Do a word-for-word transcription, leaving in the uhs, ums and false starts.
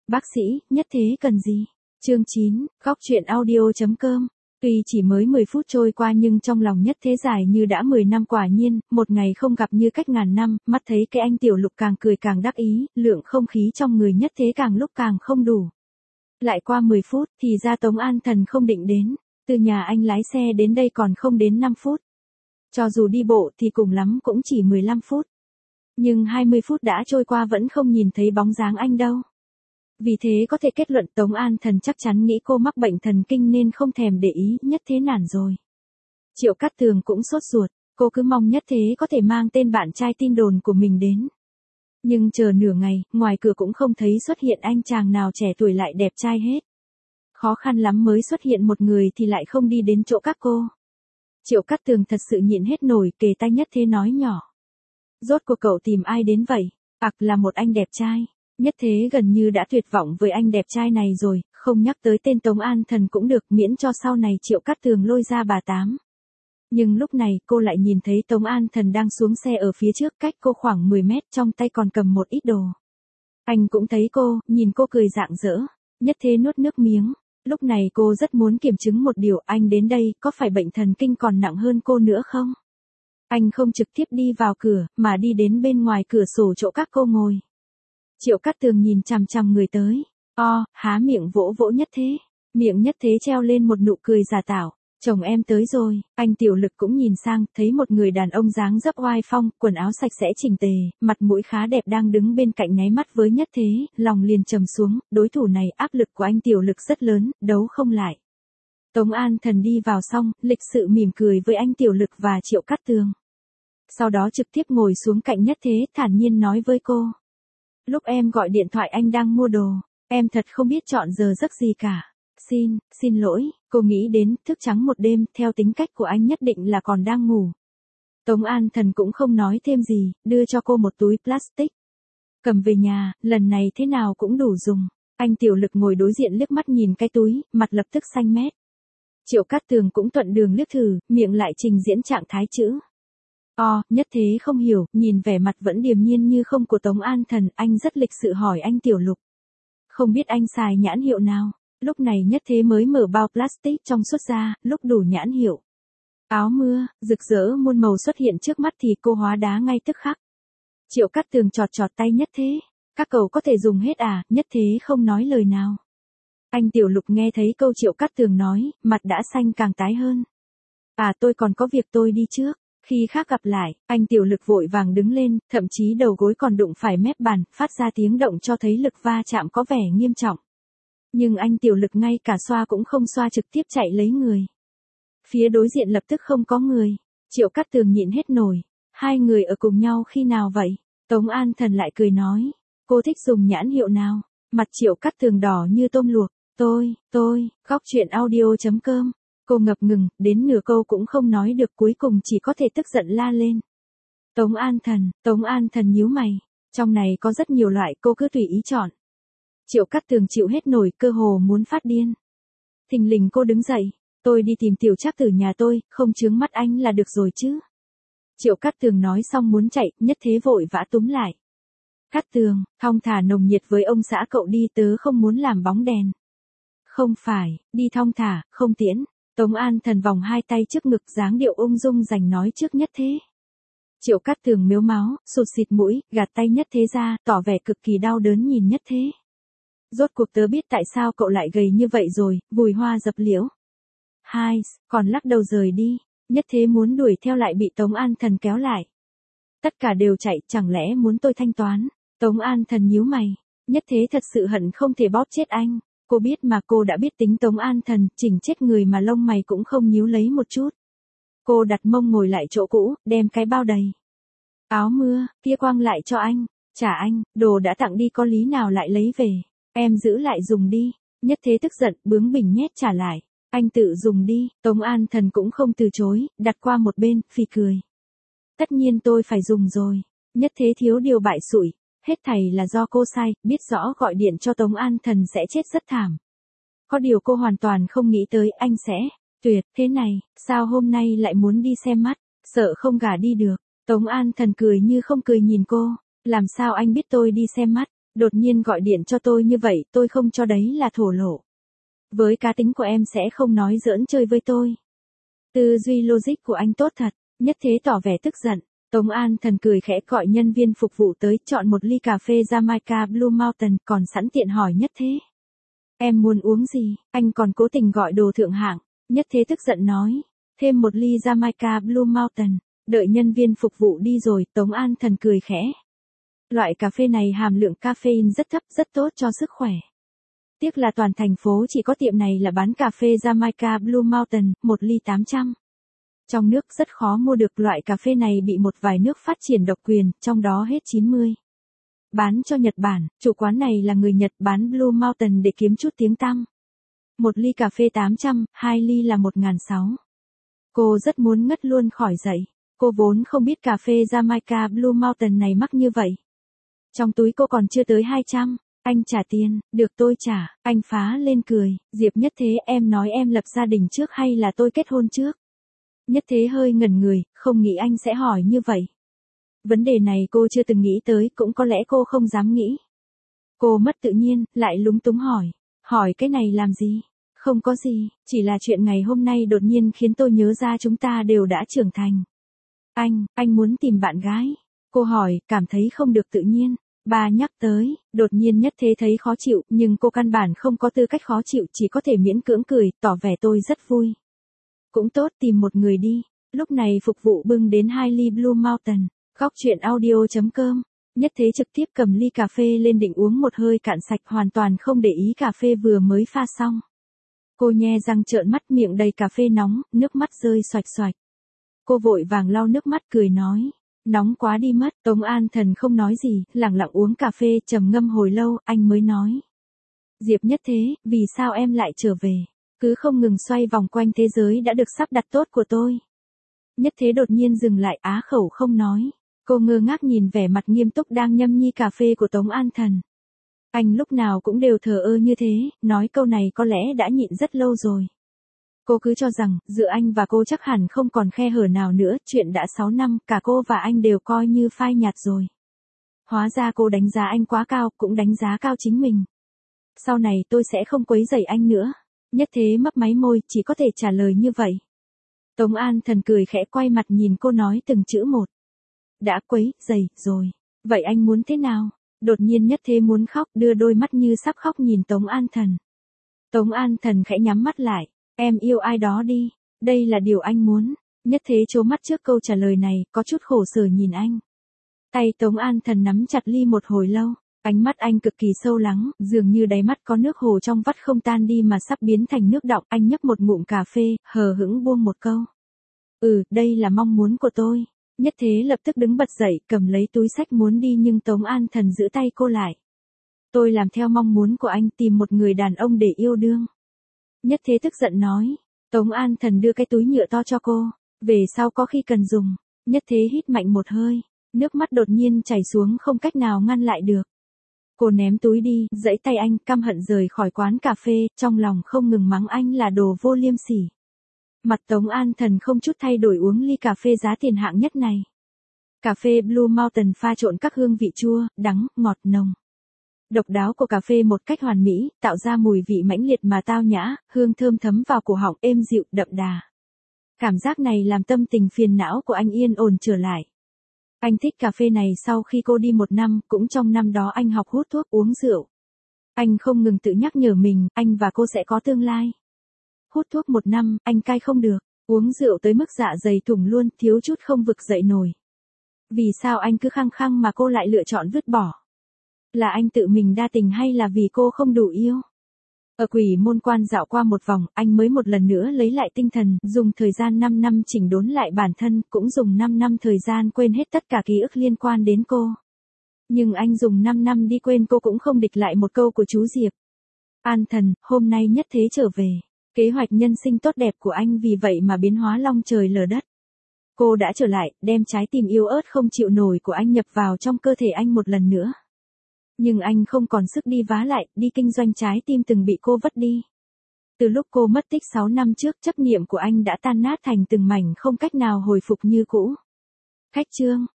Bác sĩ, nhất thế cần gì? Chương chín, góc truyện audio.com. Tuy chỉ mới mười phút trôi qua nhưng trong lòng nhất thế dài như đã mười năm, quả nhiên, một ngày không gặp như cách ngàn năm, mắt thấy cái anh Tiểu Lục càng cười càng đắc ý, lượng không khí trong người nhất thế càng lúc càng không đủ. Lại qua mười phút, thì ra Tống An Thần không định đến, từ nhà anh lái xe đến đây còn không đến năm phút. Cho dù đi bộ thì cùng lắm cũng chỉ mười lăm phút. Nhưng hai mươi phút đã trôi qua vẫn không nhìn thấy bóng dáng anh đâu. Vì thế có thể kết luận Tống An Thần chắc chắn nghĩ cô mắc bệnh thần kinh nên không thèm để ý, nhất thế nản rồi. Triệu Cát Tường cũng sốt ruột, cô cứ mong nhất thế có thể mang tên bạn trai tin đồn của mình đến. Nhưng chờ nửa ngày, ngoài cửa cũng không thấy xuất hiện anh chàng nào trẻ tuổi lại đẹp trai hết. Khó khăn lắm mới xuất hiện một người thì lại không đi đến chỗ các cô. Triệu Cát Tường thật sự nhịn hết nổi, kề tai nhất thế nói nhỏ. Rốt cuộc cậu tìm ai đến vậy? Ặc là một anh đẹp trai. Nhất thế gần như đã tuyệt vọng với anh đẹp trai này rồi, không nhắc tới tên Tống An Thần cũng được, miễn cho sau này Triệu Cát Tường lôi ra bà tám. Nhưng lúc này cô lại nhìn thấy Tống An Thần đang xuống xe ở phía trước cách cô khoảng mười mét, trong tay còn cầm một ít đồ. Anh cũng thấy cô, nhìn cô cười rạng rỡ. Nhất thế nuốt nước miếng. Lúc này cô rất muốn kiểm chứng một điều, anh đến đây có phải bệnh thần kinh còn nặng hơn cô nữa không? Anh không trực tiếp đi vào cửa, mà đi đến bên ngoài cửa sổ chỗ các cô ngồi. Triệu Cát Tường nhìn chằm chằm người tới. O, há miệng vỗ vỗ nhất thế. Miệng nhất thế treo lên một nụ cười giả tạo. Chồng em tới rồi. Anh Tiểu Lực cũng nhìn sang, thấy một người đàn ông dáng dấp oai phong, quần áo sạch sẽ chỉnh tề, mặt mũi khá đẹp đang đứng bên cạnh nháy mắt với nhất thế, lòng liền trầm xuống, đối thủ này áp lực của anh Tiểu Lực rất lớn, đấu không lại. Tống An Thần đi vào xong, lịch sự mỉm cười với anh Tiểu Lực và Triệu Cát Tường. Sau đó trực tiếp ngồi xuống cạnh nhất thế, thản nhiên nói với cô. Lúc em gọi điện thoại anh đang mua đồ, em thật không biết chọn giờ giấc gì cả. Xin, xin lỗi, cô nghĩ đến, thức trắng một đêm, theo tính cách của anh nhất định là còn đang ngủ. Tống An Thần cũng không nói thêm gì, đưa cho cô một túi plastic. Cầm về nhà, lần này thế nào cũng đủ dùng. Anh Tiểu Lực ngồi đối diện liếc mắt nhìn cái túi, mặt lập tức xanh mét. Triệu Cát Tường cũng thuận đường liếc thử, miệng lại trình diễn trạng thái chữ. O, nhất thế không hiểu, nhìn vẻ mặt vẫn điềm nhiên như không của Tống An Thần, anh rất lịch sự hỏi anh Tiểu Lục. Không biết anh xài nhãn hiệu nào? Lúc này nhất thế mới mở bao plastic trong suốt ra, lúc đủ nhãn hiệu. Áo mưa, rực rỡ muôn màu xuất hiện trước mắt thì cô hóa đá ngay tức khắc. Triệu Cát Tường chọt chọt tay nhất thế. Các cậu có thể dùng hết à? Nhất thế không nói lời nào. Anh Tiểu Lục nghe thấy câu Triệu Cát Tường nói, mặt đã xanh càng tái hơn. À, tôi còn có việc, tôi đi trước. Khi khác gặp lại, anh Tiểu Lực vội vàng đứng lên, thậm chí đầu gối còn đụng phải mép bàn, phát ra tiếng động cho thấy lực va chạm có vẻ nghiêm trọng. Nhưng anh Tiểu Lực ngay cả xoa cũng không xoa, trực tiếp chạy lấy người. Phía đối diện lập tức không có người. Triệu Cát Tường nhịn hết nổi. Hai người ở cùng nhau khi nào vậy? Tống An Thần lại cười nói. Cô thích dùng nhãn hiệu nào? Mặt Triệu Cát Tường đỏ như tôm luộc. Tôi, tôi, góc truyện audio.com. Cô ngập ngừng, đến nửa câu cũng không nói được, cuối cùng chỉ có thể tức giận la lên. Tống An Thần, Tống An Thần nhíu mày. Trong này có rất nhiều loại, cô cứ tùy ý chọn. Triệu Cát Tường chịu hết nổi, cơ hồ muốn phát điên. Thình lình cô đứng dậy. Tôi đi tìm Tiểu Trác Tử nhà tôi, không chướng mắt anh là được rồi chứ. Triệu Cát Tường nói xong muốn chạy, nhất thế vội vã túm lại. Cát Tường, thong thả nồng nhiệt với ông xã cậu đi, tớ không muốn làm bóng đèn. Không phải, đi thong thả, không tiễn. Tống An Thần vòng hai tay trước ngực, dáng điệu ung dung dành nói trước nhất thế. Triệu Cát Tường mếu máo, sụt xịt mũi, gạt tay nhất thế ra, tỏ vẻ cực kỳ đau đớn nhìn nhất thế. Rốt cuộc tớ biết tại sao cậu lại gầy như vậy rồi, Bùi Hoa dập liễu. Hai, còn lắc đầu rời đi, nhất thế muốn đuổi theo lại bị Tống An Thần kéo lại. Tất cả đều chạy, chẳng lẽ muốn tôi thanh toán? Tống An Thần nhíu mày, nhất thế thật sự hận không thể bóp chết anh. Cô biết mà, cô đã biết tính Tống An Thần, chỉnh chết người mà lông mày cũng không nhíu lấy một chút. Cô đặt mông ngồi lại chỗ cũ, đem cái bao đầy áo mưa, kia quăng lại cho anh. Trả anh, đồ đã tặng đi có lý nào lại lấy về. Em giữ lại dùng đi. Nhất thế tức giận, bướng bỉnh nhét trả lại. Anh tự dùng đi. Tống An Thần cũng không từ chối, đặt qua một bên, phì cười. Tất nhiên tôi phải dùng rồi. Nhất thế thiếu điều bại xủi. Hết thảy là do cô sai, biết rõ gọi điện cho Tống An Thần sẽ chết rất thảm. Có điều cô hoàn toàn không nghĩ tới anh sẽ tuyệt thế này, sao hôm nay lại muốn đi xem mắt, sợ không gả đi được. Tống An Thần cười như không cười nhìn cô, làm sao anh biết tôi đi xem mắt, Đột nhiên gọi điện cho tôi như vậy, tôi không cho đấy là thổ lộ. Với cá tính của em sẽ không nói giỡn chơi với tôi. Tư duy logic của anh tốt thật, Nhất Thế tỏ vẻ tức giận. Tống An Thần cười khẽ gọi nhân viên phục vụ tới, chọn một ly cà phê Jamaica Blue Mountain, còn sẵn tiện hỏi Nhất Thế. Em muốn uống gì? Anh còn cố tình gọi đồ thượng hạng. Nhất Thế tức giận nói. Thêm một ly Jamaica Blue Mountain. Đợi nhân viên phục vụ đi rồi, Tống An Thần cười khẽ. Loại cà phê này hàm lượng caffeine rất thấp, rất tốt cho sức khỏe. Tiếc là toàn thành phố chỉ có tiệm này là bán cà phê Jamaica Blue Mountain, một ly tám trăm. Trong nước rất khó mua được, loại cà phê này bị một vài nước phát triển độc quyền, trong đó hết chín mươi. Bán cho Nhật Bản, chủ quán này là người Nhật, bán Blue Mountain để kiếm chút tiếng tăm. Một ly cà phê tám trăm, hai ly là một nghìn sáu trăm. Cô rất muốn ngất luôn khỏi dậy. Cô vốn không biết cà phê Jamaica Blue Mountain này mắc như vậy. Trong túi cô còn chưa tới hai trăm. Anh trả tiền, được tôi trả. Anh phá lên cười. Diệp Nhất Thế, em nói em lập gia đình trước hay là tôi kết hôn trước? Nhất Thế hơi ngẩn người, không nghĩ anh sẽ hỏi như vậy. Vấn đề này cô chưa từng nghĩ tới, cũng có lẽ cô không dám nghĩ. Cô mất tự nhiên, lại lúng túng hỏi. Hỏi cái này làm gì? Không có gì, chỉ là chuyện ngày hôm nay đột nhiên khiến tôi nhớ ra chúng ta đều đã trưởng thành. Anh, anh muốn tìm bạn gái. Cô hỏi, cảm thấy không được tự nhiên. Bà nhắc tới, đột nhiên Nhất Thế thấy khó chịu, nhưng cô căn bản không có tư cách khó chịu, chỉ có thể miễn cưỡng cười, tỏ vẻ tôi rất vui. Cũng tốt, tìm một người đi. Lúc này phục vụ bưng đến hai ly Blue Mountain. Góc truyện audio chấm com. Nhất Thế trực tiếp cầm ly cà phê lên định uống một hơi cạn sạch, hoàn toàn không để ý cà phê vừa mới pha xong. Cô nhe răng trợn mắt, miệng đầy cà phê nóng, nước mắt rơi xoạch xoạch. Cô vội vàng lau nước mắt cười nói. Nóng quá đi mất. Tống An Thần không nói gì, lặng lặng uống cà phê, trầm ngâm hồi lâu, anh mới nói. Diệp Nhất Thế, vì sao em lại trở về? Cứ không ngừng xoay vòng quanh thế giới đã được sắp đặt tốt của tôi. Nhất Thế đột nhiên dừng lại, á khẩu không nói. Cô ngơ ngác nhìn vẻ mặt nghiêm túc đang nhâm nhi cà phê của Tống An Thần. Anh lúc nào cũng đều thờ ơ như thế, nói câu này có lẽ đã nhịn rất lâu rồi. Cô cứ cho rằng, giữa anh và cô chắc hẳn không còn khe hở nào nữa, chuyện đã sáu năm, cả cô và anh đều coi như phai nhạt rồi. Hóa ra cô đánh giá anh quá cao, cũng đánh giá cao chính mình. Sau này tôi sẽ không quấy rầy anh nữa. Nhất Thế mấp máy môi, chỉ có thể trả lời như vậy. Tống An Thần cười khẽ quay mặt nhìn cô nói từng chữ một. Đã quấy rầy rồi. Vậy anh muốn thế nào? Đột nhiên Nhất Thế muốn khóc, đưa đôi mắt như sắp khóc nhìn Tống An Thần. Tống An Thần khẽ nhắm mắt lại. Em yêu ai đó đi. Đây là điều anh muốn. Nhất Thế trố mắt trước câu trả lời này, có chút khổ sở nhìn anh. Tay Tống An Thần nắm chặt ly một hồi lâu. Ánh mắt anh cực kỳ sâu lắng, dường như đáy mắt có nước hồ trong vắt không tan đi mà sắp biến thành nước đọng. Anh nhấp một ngụm cà phê, hờ hững buông một câu. Ừ, đây là mong muốn của tôi. Nhất Thế lập tức đứng bật dậy, cầm lấy túi xách muốn đi, nhưng Tống An Thần giữ tay cô lại. Tôi làm theo mong muốn của anh, tìm một người đàn ông để yêu đương. Nhất Thế tức giận nói. Tống An Thần đưa cái túi nhựa to cho cô. Về sau có khi cần dùng. Nhất Thế hít mạnh một hơi. Nước mắt đột nhiên chảy xuống không cách nào ngăn lại được. Cô ném túi đi, giãy tay anh, căm hận rời khỏi quán cà phê, trong lòng không ngừng mắng anh là đồ vô liêm sỉ. Mặt Tống An Thần không chút thay đổi uống ly cà phê giá tiền hạng nhất này. Cà phê Blue Mountain pha trộn các hương vị chua, đắng, ngọt, nồng. Độc đáo của cà phê một cách hoàn mỹ, tạo ra mùi vị mãnh liệt mà tao nhã, hương thơm thấm vào cổ họng, êm dịu, đậm đà. Cảm giác này làm tâm tình phiền não của anh yên ổn trở lại. Anh thích cà phê này sau khi cô đi một năm, cũng trong năm đó anh học hút thuốc, uống rượu. Anh không ngừng tự nhắc nhở mình, anh và cô sẽ có tương lai. Hút thuốc một năm, anh cai không được, uống rượu tới mức dạ dày thủng luôn, thiếu chút không vực dậy nổi. Vì sao anh cứ khăng khăng mà cô lại lựa chọn vứt bỏ? Là anh tự mình đa tình hay là vì cô không đủ yêu? Ở Quỷ Môn Quan dạo qua một vòng, anh mới một lần nữa lấy lại tinh thần, dùng thời gian năm năm chỉnh đốn lại bản thân, cũng dùng năm năm thời gian quên hết tất cả ký ức liên quan đến cô. Nhưng anh dùng năm năm đi quên cô cũng không địch lại một câu của chú Diệp. An Thần, hôm nay Nhất Thế trở về. Kế hoạch nhân sinh tốt đẹp của anh vì vậy mà biến hóa long trời lở đất. Cô đã trở lại, đem trái tim yếu ớt không chịu nổi của anh nhập vào trong cơ thể anh một lần nữa. Nhưng anh không còn sức đi vá lại, đi kinh doanh trái tim từng bị cô vứt đi. Từ lúc cô mất tích sáu năm trước, chấp niệm của anh đã tan nát thành từng mảnh không cách nào hồi phục như cũ. Khách trương.